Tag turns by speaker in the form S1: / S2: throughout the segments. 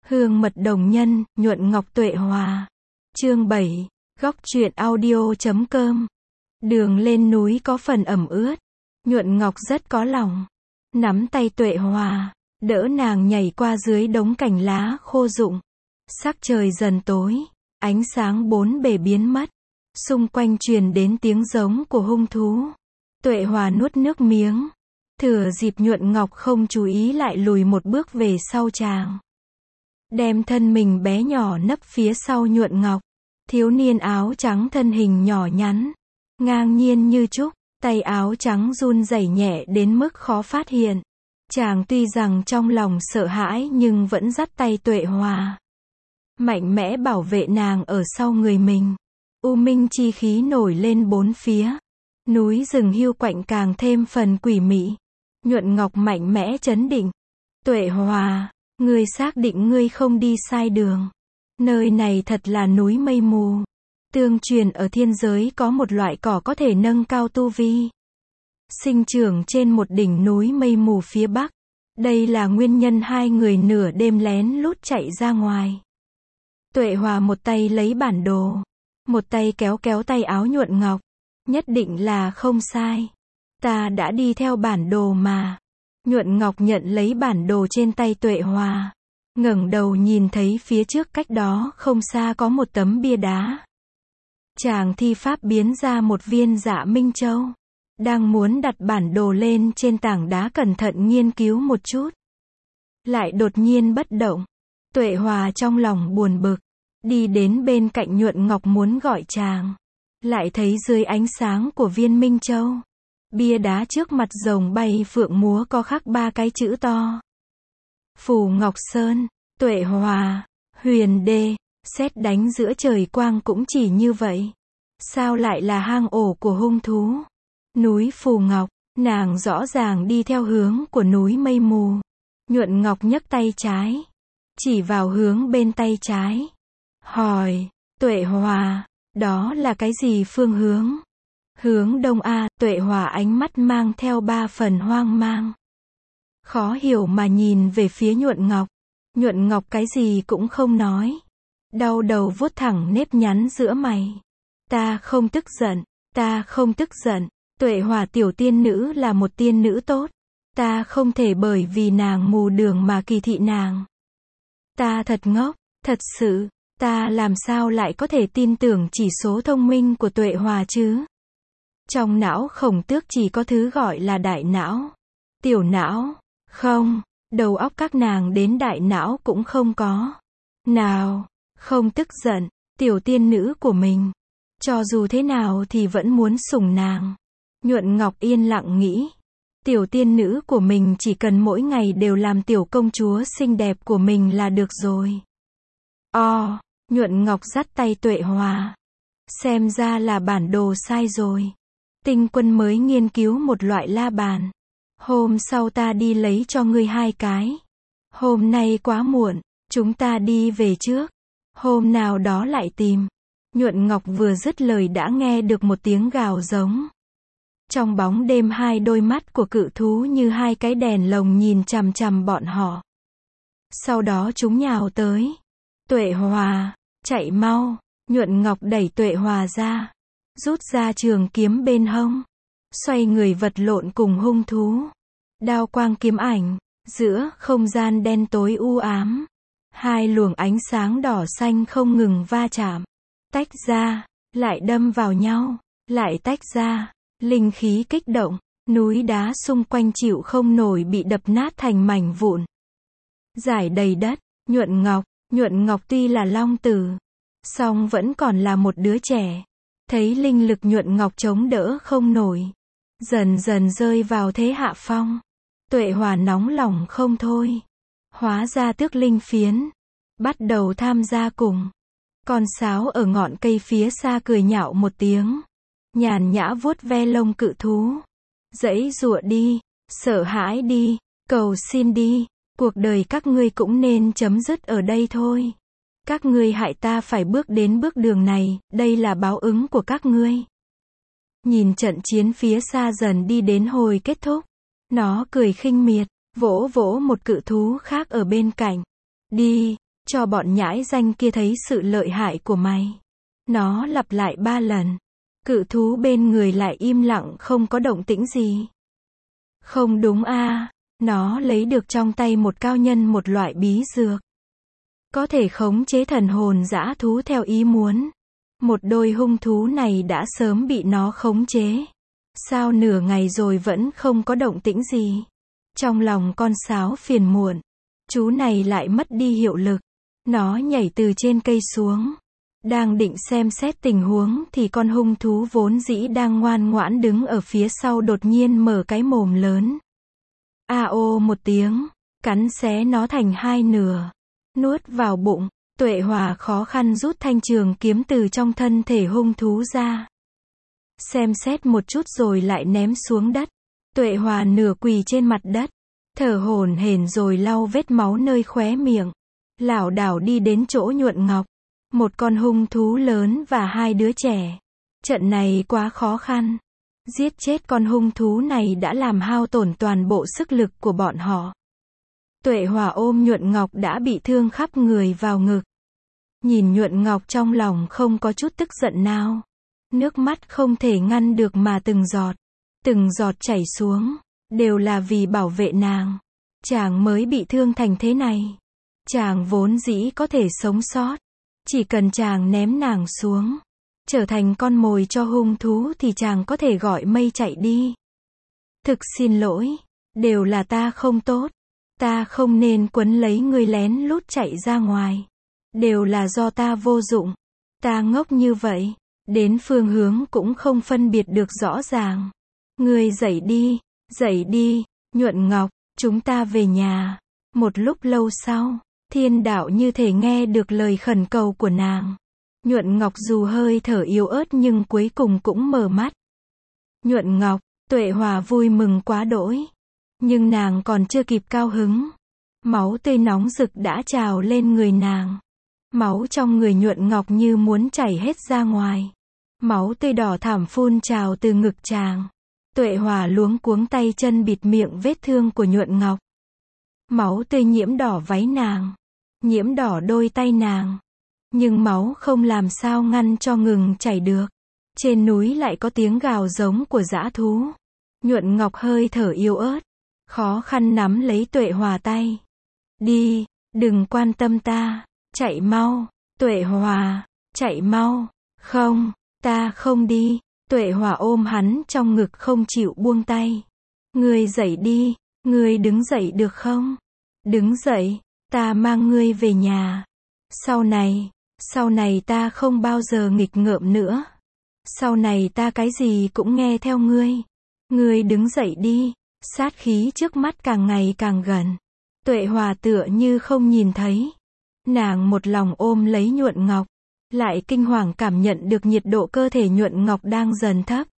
S1: Hương mật đồng nhân, nhuận ngọc tuệ hòa. Chương 7, góc truyện audio.com. Đường lên núi có phần ẩm ướt. Nhuận ngọc rất có lòng. Nắm tay tuệ hòa, đỡ nàng nhảy qua dưới đống cành lá khô rụng. Sắc trời dần tối, ánh sáng bốn bề biến mất. Xung quanh truyền đến tiếng giống của hung thú. Tuệ hòa nuốt nước miếng. Thừa dịp nhuận ngọc không chú ý lại lùi một bước về sau chàng. Đem thân mình bé nhỏ nấp phía sau nhuận ngọc. Thiếu niên áo trắng thân hình nhỏ nhắn, ngang nhiên như trúc, tay áo trắng run rẩy nhẹ đến mức khó phát hiện. Chàng tuy rằng trong lòng sợ hãi nhưng vẫn dắt tay tuệ hòa. Mạnh mẽ bảo vệ nàng ở sau người mình. U minh chi khí nổi lên bốn phía. Núi rừng hiu quạnh càng thêm phần quỷ mị. Nhuận ngọc mạnh mẽ trấn định. Tuệ hòa, ngươi xác định ngươi không đi sai đường. Nơi này thật là núi mây mù. Tương truyền ở thiên giới có một loại cỏ có thể nâng cao tu vi. Sinh trưởng trên một đỉnh núi mây mù phía bắc. Đây là nguyên nhân hai người nửa đêm lén lút chạy ra ngoài. Tuệ hòa một tay lấy bản đồ, một tay kéo kéo tay áo nhuận ngọc. Nhất định là không sai. Ta đã đi theo bản đồ mà. Nhuận ngọc nhận lấy bản đồ trên tay tuệ hòa. Ngẩng đầu nhìn thấy phía trước cách đó không xa có một tấm bia đá. Chàng thi pháp biến ra một viên Dạ Minh Châu. Đang muốn đặt bản đồ lên trên tảng đá cẩn thận nghiên cứu một chút. Lại đột nhiên bất động. Tuệ hòa trong lòng buồn bực. Đi đến bên cạnh nhuận ngọc muốn gọi chàng. Lại thấy dưới ánh sáng của viên Minh Châu. Bia đá trước mặt rồng bay phượng múa có khắc ba cái chữ to. Phù Ngọc Sơn, Tuệ Hòa, Huyền Đê, sét đánh giữa trời quang cũng chỉ như vậy. Sao lại là hang ổ của hung thú? Núi Phù Ngọc, nàng rõ ràng đi theo hướng của núi mây mù. Nhuận ngọc nhấc tay trái, chỉ vào hướng bên tay trái. Hỏi, Tuệ Hòa, đó là cái gì phương hướng? Hướng đông a. Tuệ Hòa ánh mắt mang theo ba phần hoang mang. Khó hiểu mà nhìn về phía nhuận ngọc. Nhuận ngọc cái gì cũng không nói. Đau đầu vuốt thẳng nếp nhắn giữa mày. Ta không tức giận, ta không tức giận. Tuệ Hòa tiểu tiên nữ là một tiên nữ tốt. Ta không thể bởi vì nàng mù đường mà kỳ thị nàng. Ta thật ngốc, thật sự, ta làm sao lại có thể tin tưởng chỉ số thông minh của Tuệ Hòa chứ? Trong não khổng tước chỉ có thứ gọi là đại não. Tiểu não, không, đầu óc các nàng đến đại não cũng không có. Nào, không tức giận, tiểu tiên nữ của mình. Cho dù thế nào thì vẫn muốn sủng nàng. Nhuận ngọc yên lặng nghĩ. Tiểu tiên nữ của mình chỉ cần mỗi ngày đều làm tiểu công chúa xinh đẹp của mình là được rồi. Nhuận ngọc dắt tay Tuệ Hòa. Xem ra là bản đồ sai rồi. Tinh quân mới nghiên cứu một loại la bàn. Hôm sau ta đi lấy cho ngươi hai cái. Hôm nay quá muộn, chúng ta đi về trước. Hôm nào đó lại tìm. Nhuận ngọc vừa dứt lời đã nghe được một tiếng gào giống. Trong bóng đêm hai đôi mắt của cự thú như hai cái đèn lồng nhìn chằm chằm bọn họ. Sau đó chúng nhào tới. Tuệ Hòa, chạy mau. Nhuận ngọc đẩy Tuệ Hòa ra. Rút ra trường kiếm bên hông. Xoay người vật lộn cùng hung thú. Đao quang kiếm ảnh. Giữa không gian đen tối u ám. Hai luồng ánh sáng đỏ xanh không ngừng va chạm. Tách ra, lại đâm vào nhau, lại tách ra. Linh khí kích động. Núi đá xung quanh chịu không nổi bị đập nát thành mảnh vụn. Rải đầy đất. Nhuận ngọc tuy là long tử, song vẫn còn là một đứa trẻ. Thấy linh lực nhuận ngọc chống đỡ không nổi. Dần dần rơi vào thế hạ phong. Tuệ Hòa nóng lòng không thôi. Hóa ra tước linh phiến. Bắt đầu tham gia cùng. Con sáo ở ngọn cây phía xa cười nhạo một tiếng. Nhàn nhã vuốt ve lông cự thú. Giãy giụa đi. Sợ hãi đi. Cầu xin đi. Cuộc đời các ngươi cũng nên chấm dứt ở đây thôi. Các ngươi hại ta phải bước đến bước đường này, đây là báo ứng của các ngươi. Nhìn trận chiến phía xa dần đi đến hồi kết thúc. Nó cười khinh miệt, vỗ vỗ một cự thú khác ở bên cạnh. Đi, Cho bọn nhãi danh kia thấy sự lợi hại của mày. Nó lặp lại 3 lần. Cự thú bên người lại im lặng không có động tĩnh gì. Không đúng a, nó lấy được trong tay một cao nhân một loại bí dược. Có thể khống chế thần hồn dã thú theo ý muốn. Một đôi hung thú này đã sớm bị nó khống chế. Sao nửa ngày rồi vẫn không có động tĩnh gì? Trong lòng con sáo phiền muộn. Chú này lại mất đi hiệu lực. Nó nhảy từ trên cây xuống. Đang định xem xét tình huống thì con hung thú vốn dĩ đang ngoan ngoãn đứng ở phía sau đột nhiên mở cái mồm lớn. A ô một tiếng, cắn xé nó thành 2 nửa. Nuốt vào bụng, Tuệ Hòa khó khăn rút thanh trường kiếm từ trong thân thể hung thú ra. Xem xét một chút rồi lại ném xuống đất. Tuệ Hòa nửa quỳ trên mặt đất, thở hổn hển rồi lau vết máu nơi khóe miệng. Lảo đảo đi đến chỗ Nhuận Ngọc. Một con hung thú lớn và 2 đứa trẻ. Trận này quá khó khăn. Giết chết con hung thú này đã làm hao tổn toàn bộ sức lực của bọn họ. Tuệ Hòa ôm Nhuận Ngọc đã bị thương khắp người vào ngực. Nhìn Nhuận Ngọc trong lòng không có chút tức giận nào. Nước mắt không thể ngăn được mà từng giọt chảy xuống, đều là vì bảo vệ nàng. Chàng mới bị thương thành thế này. Chàng vốn dĩ có thể sống sót. Chỉ cần chàng ném nàng xuống, trở thành con mồi cho hung thú thì chàng có thể gọi mây chạy đi. Thực xin lỗi, đều là ta không tốt. Ta không nên quấn lấy ngươi lén lút chạy ra ngoài. Đều là do ta vô dụng. Ta ngốc như vậy, đến phương hướng cũng không phân biệt được rõ ràng. Ngươi dậy đi, Nhuận Ngọc, chúng ta về nhà. Một lúc lâu sau, Thiên Đạo như thể nghe được lời khẩn cầu của nàng. Nhuận Ngọc dù hơi thở yếu ớt nhưng cuối cùng cũng mở mắt. Nhuận Ngọc, Tuệ Hòa vui mừng quá đỗi. Nhưng nàng còn chưa kịp cao hứng. Máu tươi nóng rực đã trào lên người nàng. Máu trong người Nhuận Ngọc như muốn chảy hết ra ngoài. Máu tươi đỏ thẳm phun trào từ ngực chàng. Tuệ Hòa luống cuống tay chân bịt miệng vết thương của Nhuận Ngọc. Máu tươi nhiễm đỏ váy nàng. Nhiễm đỏ đôi tay nàng. Nhưng máu không làm sao ngăn cho ngừng chảy được. Trên núi lại có tiếng gào giống của dã thú. Nhuận Ngọc hơi thở yếu ớt. Khó khăn nắm lấy Tuệ Hòa tay. Đi, đừng quan tâm ta. Chạy mau. Tuệ Hòa, chạy mau. Không, ta không đi. Tuệ Hòa ôm hắn trong ngực không chịu buông tay. Ngươi dậy đi, ngươi đứng dậy được không? Đứng dậy, ta mang ngươi về nhà. Sau này ta không bao giờ nghịch ngợm nữa. Sau này ta cái gì cũng nghe theo ngươi. Ngươi đứng dậy đi. Sát khí trước mắt càng ngày càng gần. Tuệ Hòa tựa như không nhìn thấy. Nàng một lòng ôm lấy Nhuận Ngọc. Lại kinh hoàng cảm nhận được nhiệt độ cơ thể Nhuận Ngọc đang dần thấp.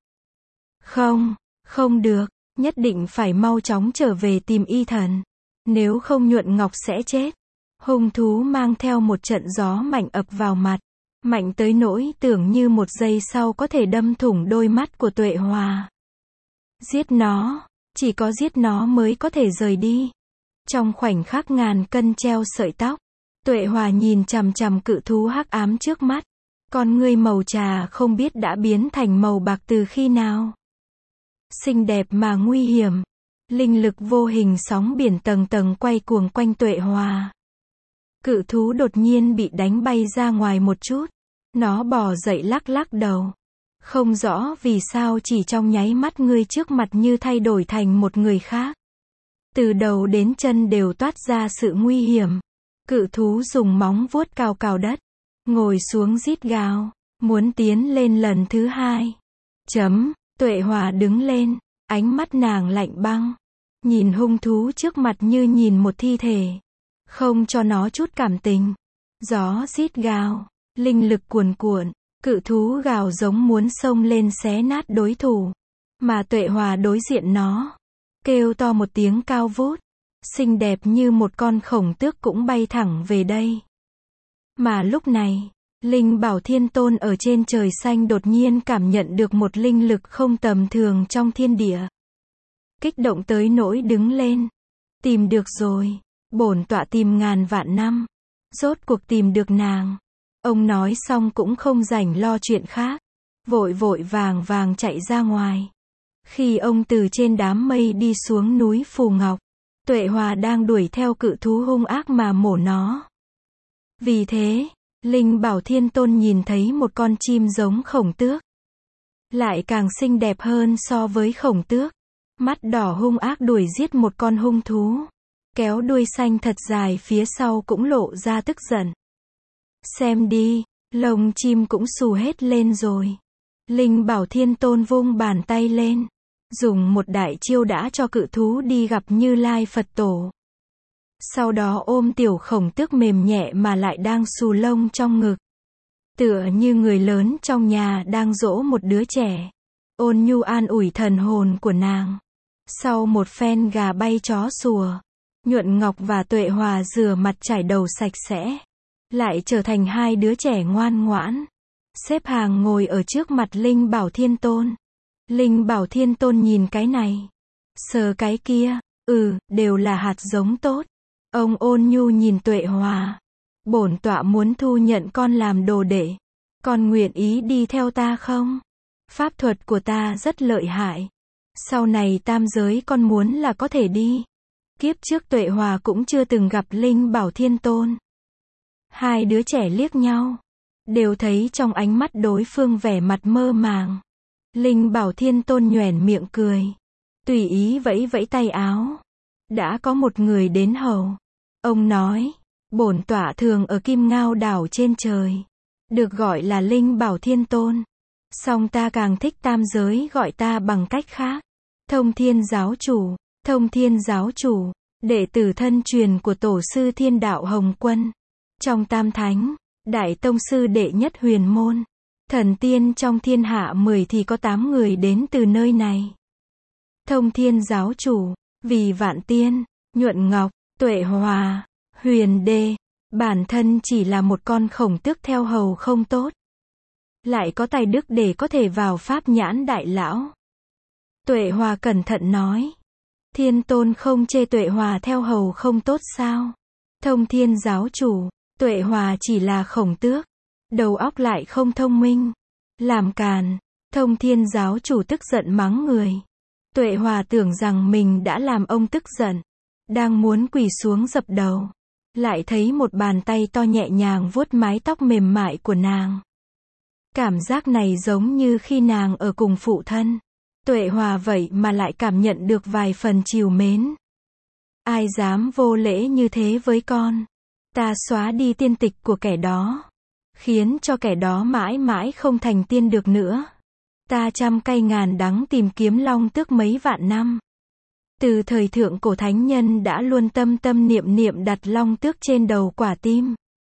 S1: Không được, nhất định phải mau chóng trở về tìm y thần. Nếu không Nhuận Ngọc sẽ chết. Hung thú mang theo một trận gió mạnh ập vào mặt. Mạnh tới nỗi tưởng như một giây sau có thể đâm thủng đôi mắt của Tuệ Hòa. Giết nó, chỉ có giết nó mới có thể rời đi. Trong khoảnh khắc ngàn cân treo sợi tóc. Tuệ Hòa nhìn chằm chằm cự thú hắc ám trước mắt. Con ngươi màu trà không biết đã biến thành màu bạc từ khi nào. Xinh đẹp mà nguy hiểm. Linh lực vô hình sóng biển tầng tầng quay cuồng quanh Tuệ Hòa. Cự thú đột nhiên bị đánh bay ra ngoài một chút. Nó bò dậy lắc lắc đầu. Không rõ vì sao chỉ trong nháy mắt ngươi trước mặt như thay đổi thành một người khác. Từ đầu đến chân đều toát ra sự nguy hiểm. Cự thú dùng móng vuốt cào cào đất. Ngồi xuống rít gào. Muốn tiến lên lần thứ 2. Tuệ Hòa đứng lên. Ánh mắt nàng lạnh băng. Nhìn hung thú trước mặt như nhìn một thi thể. Không cho nó chút cảm tình. Gió rít gào. Linh lực cuồn cuộn. Cự thú gào giống muốn xông lên xé nát đối thủ. Mà Tuệ Hòa đối diện nó. Kêu to một tiếng cao vút. Xinh đẹp như một con khổng tước cũng bay thẳng về đây. Mà lúc này, Linh Bảo Thiên Tôn ở trên trời xanh đột nhiên cảm nhận được một linh lực không tầm thường trong thiên địa. Kích động tới nỗi đứng lên. Tìm được rồi. Bổn tọa tìm ngàn vạn năm. Rốt cuộc tìm được nàng. Ông nói xong cũng không rảnh lo chuyện khác. Vội vội vàng vàng chạy ra ngoài. Khi ông từ trên đám mây đi xuống núi Phù Ngọc, Tuệ Hòa đang đuổi theo cự thú hung ác mà mổ nó. Vì thế, Linh Bảo Thiên Tôn nhìn thấy một con chim giống khổng tước. Lại càng xinh đẹp hơn so với khổng tước. Mắt đỏ hung ác đuổi giết một con hung thú. Kéo đuôi xanh thật dài phía sau cũng lộ ra tức giận. Xem đi, lông chim cũng xù hết lên rồi. Linh Bảo Thiên Tôn vung bàn tay lên. Dùng một đại chiêu đã cho cự thú đi gặp Như Lai Phật Tổ. Sau đó ôm tiểu khổng tước mềm nhẹ mà lại đang xù lông trong ngực. Tựa như người lớn trong nhà đang dỗ một đứa trẻ. Ôn nhu an ủi thần hồn của nàng. Sau một phen gà bay chó sủa, Nhuận Ngọc và Tuệ Hòa rửa mặt chải đầu sạch sẽ. Lại trở thành hai đứa trẻ ngoan ngoãn. Xếp hàng ngồi ở trước mặt Linh Bảo Thiên Tôn. Linh Bảo Thiên Tôn nhìn cái này. Sờ cái kia. Đều là hạt giống tốt. Ông ôn nhu nhìn Tuệ Hòa. Bổn tọa muốn thu nhận con làm đồ đệ. Con nguyện ý đi theo ta không? Pháp thuật của ta rất lợi hại. Sau này tam giới con muốn là có thể đi. Kiếp trước Tuệ Hòa cũng chưa từng gặp Linh Bảo Thiên Tôn. Hai đứa trẻ liếc nhau. Đều thấy trong ánh mắt đối phương vẻ mặt mơ màng. Linh Bảo Thiên Tôn nhoẻn miệng cười. Tùy ý vẫy vẫy tay áo. Đã có một người đến hầu. Ông nói, bổn tọa thường ở Kim Ngao đảo trên trời. Được gọi là Linh Bảo Thiên Tôn. Song ta càng thích tam giới gọi ta bằng cách khác. Thông Thiên Giáo Chủ. Thông Thiên Giáo Chủ, đệ tử thân truyền của tổ sư Thiên Đạo Hồng Quân. Trong tam thánh, đại tông sư đệ nhất huyền môn. Thần tiên trong thiên hạ 10 thì có 8 người đến từ nơi này. Thông Thiên Giáo Chủ, vì Vạn Tiên, Nhuận Ngọc, Tuệ Hòa, Huyền Đê, bản thân chỉ là một con khổng tước theo hầu không tốt. Lại có tài đức để có thể vào pháp nhãn đại lão. Tuệ Hòa cẩn thận nói. Thiên Tôn không chê Tuệ Hòa theo hầu không tốt sao? Thông Thiên Giáo Chủ, Tuệ Hòa chỉ là khổng tước. Đầu óc lại không thông minh. Làm càn. Thông Thiên Giáo Chủ tức giận mắng người. Tuệ Hòa tưởng rằng mình đã làm ông tức giận. Đang muốn quỳ xuống dập đầu. Lại thấy một bàn tay to nhẹ nhàng vuốt mái tóc mềm mại của nàng. Cảm giác này giống như khi nàng ở cùng phụ thân. Tuệ Hòa vậy mà lại cảm nhận được vài phần trìu mến. Ai dám vô lễ như thế với con? Ta xóa đi tiên tịch của kẻ đó. Khiến cho kẻ đó mãi mãi không thành tiên được nữa. Ta trăm cay ngàn đắng tìm kiếm long tước mấy vạn năm. Từ thời thượng cổ thánh nhân đã luôn tâm tâm niệm niệm đặt long tước trên đầu quả tim.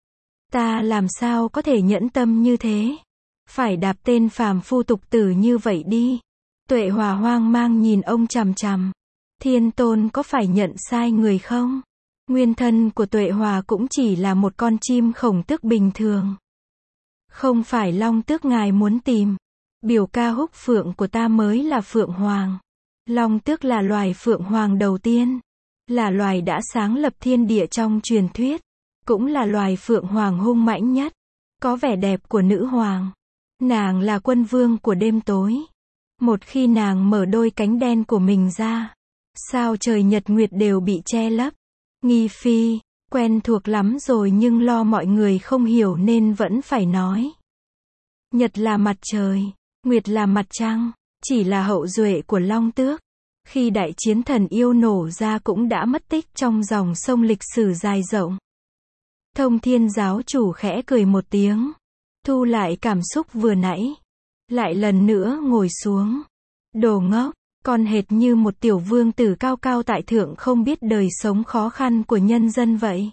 S1: Ta làm sao có thể nhẫn tâm như thế? Phải đạp tên phàm phu tục tử như vậy đi. Tuệ Hòa hoang mang nhìn ông chằm chằm. Thiên Tôn có phải nhận sai người không? Nguyên thân của Tuệ Hòa cũng chỉ là một con chim khổng tước bình thường. Không phải long tước ngài muốn tìm. Biểu ca húc phượng của ta mới là phượng hoàng. Long tước là loài phượng hoàng đầu tiên. Là loài đã sáng lập thiên địa trong truyền thuyết. Cũng là loài phượng hoàng hung mãnh nhất. Có vẻ đẹp của nữ hoàng. Nàng là quân vương của đêm tối. Một khi nàng mở đôi cánh đen của mình ra, sao trời nhật nguyệt đều bị che lấp. Nghi phi, quen thuộc lắm rồi nhưng lo mọi người không hiểu nên vẫn phải nói. Nhật là mặt trời, nguyệt là mặt trăng, chỉ là hậu duệ của long tước. Khi đại chiến thần yêu nổ ra cũng đã mất tích trong dòng sông lịch sử dài rộng. Thông Thiên Giáo Chủ khẽ cười một tiếng, thu lại cảm xúc vừa nãy. Lại lần nữa ngồi xuống. Đồ ngốc, con hệt như một tiểu vương tử cao cao tại thượng không biết đời sống khó khăn của nhân dân vậy.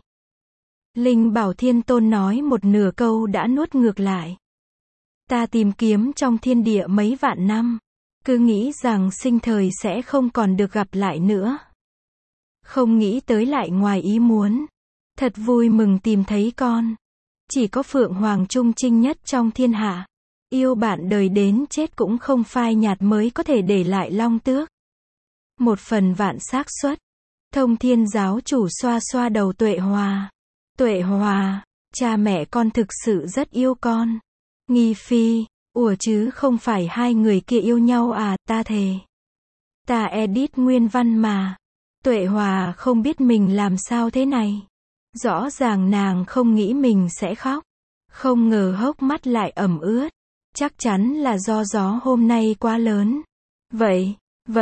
S1: Linh Bảo Thiên Tôn nói một nửa câu đã nuốt ngược lại. Ta tìm kiếm trong thiên địa mấy vạn năm. Cứ nghĩ rằng sinh thời sẽ không còn được gặp lại nữa. Không nghĩ tới lại ngoài ý muốn. Thật vui mừng tìm thấy con. Chỉ có Phượng Hoàng trung trinh nhất trong thiên hạ. Yêu bạn đời đến chết cũng không phai nhạt mới có thể để lại long tước. Một phần vạn xác suất. Thông Thiên Giáo Chủ xoa xoa đầu Tuệ Hòa. Tuệ Hòa, cha mẹ con thực sự rất yêu con. Nghi Phi, ủa chứ không phải hai người kia yêu nhau à, ta thề. Ta edit nguyên văn mà. Tuệ Hòa không biết mình làm sao thế này. Rõ ràng nàng không nghĩ mình sẽ khóc. Không ngờ hốc mắt lại ẩm ướt. Chắc chắn là do gió hôm nay quá lớn. Vậy,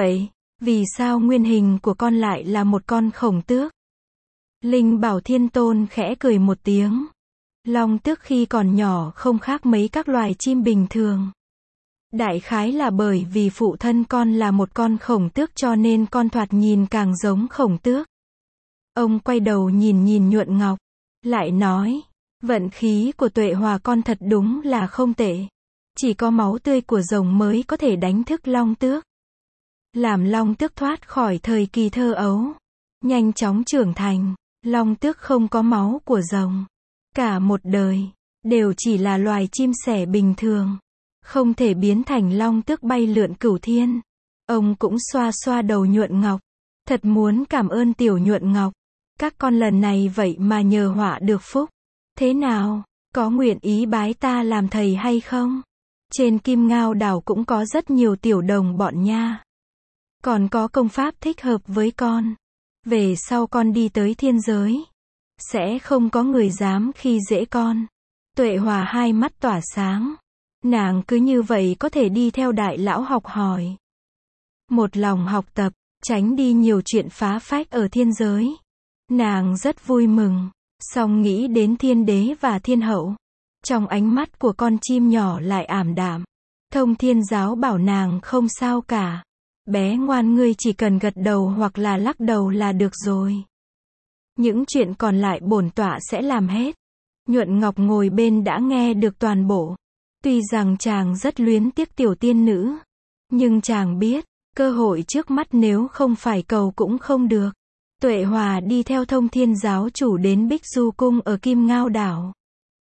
S1: vì sao nguyên hình của con lại là một con khổng tước? Linh Bảo Thiên Tôn khẽ cười một tiếng. Long tước khi còn nhỏ không khác mấy các loài chim bình thường. Đại khái là bởi vì phụ thân con là một con khổng tước cho nên con thoạt nhìn càng giống khổng tước. Ông quay đầu nhìn Nhuận Ngọc, lại nói, vận khí của Tuệ Hòa con thật đúng là không tệ. Chỉ có máu tươi của rồng mới có thể đánh thức long tước. Làm long tước thoát khỏi thời kỳ thơ ấu. Nhanh chóng trưởng thành, long tước không có máu của rồng. Cả một đời, đều chỉ là loài chim sẻ bình thường. Không thể biến thành long tước bay lượn cửu thiên. Ông cũng xoa xoa đầu Nhuận Ngọc. Thật muốn cảm ơn tiểu Nhuận Ngọc. Các con lần này vậy mà nhờ họa được phúc. Thế nào, có nguyện ý bái ta làm thầy hay không? Trên Kim Ngao đảo cũng có rất nhiều tiểu đồng bọn nha. Còn có công pháp thích hợp với con. Về sau con đi tới thiên giới, sẽ không có người dám khi dễ con. Tuệ Hòa hai mắt tỏa sáng. Nàng cứ như vậy có thể đi theo đại lão học hỏi. Một lòng học tập, tránh đi nhiều chuyện phá phách ở thiên giới. Nàng rất vui mừng, song nghĩ đến thiên đế và thiên hậu. Trong ánh mắt của con chim nhỏ lại ảm đạm. Thông Thiên Giáo bảo nàng không sao cả. Bé ngoan, ngươi chỉ cần gật đầu hoặc là lắc đầu là được rồi. Những chuyện còn lại bổn tọa sẽ làm hết. Nhuận Ngọc ngồi bên đã nghe được toàn bộ. Tuy rằng chàng rất luyến tiếc tiểu tiên nữ, nhưng chàng biết, cơ hội trước mắt nếu không phải cầu cũng không được. Tuệ Hòa đi theo Thông Thiên Giáo chủ đến Bích Du Cung ở Kim Ngao đảo.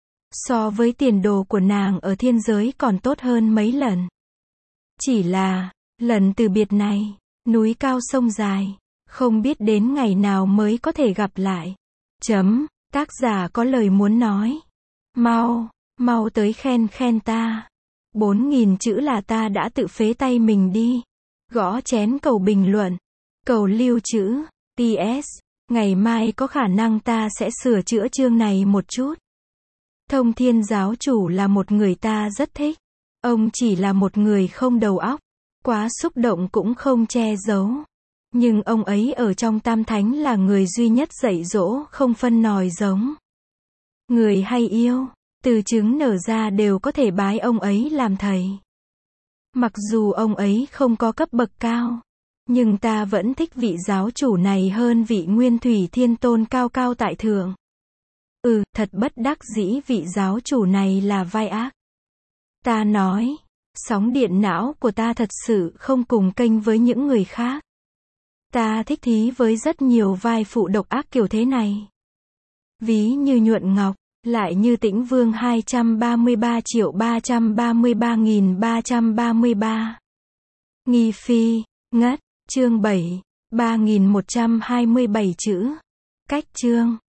S1: So với tiền đồ của nàng ở thiên giới còn tốt hơn mấy lần. Chỉ là, lần từ biệt này, núi cao sông dài, không biết đến ngày nào mới có thể gặp lại. Tác giả có lời muốn nói. Mau tới khen ta. 4.000 chữ là ta đã tự phế tay mình đi. Gõ chén cầu bình luận. Cầu lưu trữ. PS. Ngày mai có khả năng ta sẽ sửa chữa chương này một chút. Thông Thiên Giáo chủ là một người ta rất thích. Ông chỉ là một người không đầu óc. Quá xúc động cũng không che giấu. Nhưng ông ấy ở trong Tam Thánh là người duy nhất dạy dỗ không phân nòi giống. Người hay yêu, từ trứng nở ra đều có thể bái ông ấy làm thầy. Mặc dù ông ấy không có cấp bậc cao, nhưng ta vẫn thích vị giáo chủ này hơn vị Nguyên Thủy Thiên Tôn cao cao tại thượng. Thật bất đắc dĩ vị giáo chủ này là vai ác. Ta nói, sóng điện não của ta thật sự không cùng kênh với những người khác. Ta thích thí với rất nhiều vai phụ độc ác kiểu thế này. Ví như Nhuận Ngọc, lại như Tĩnh Vương 233.333.333. Nghi Phi, ngất, chương 7, 3127 chữ. Cách chương.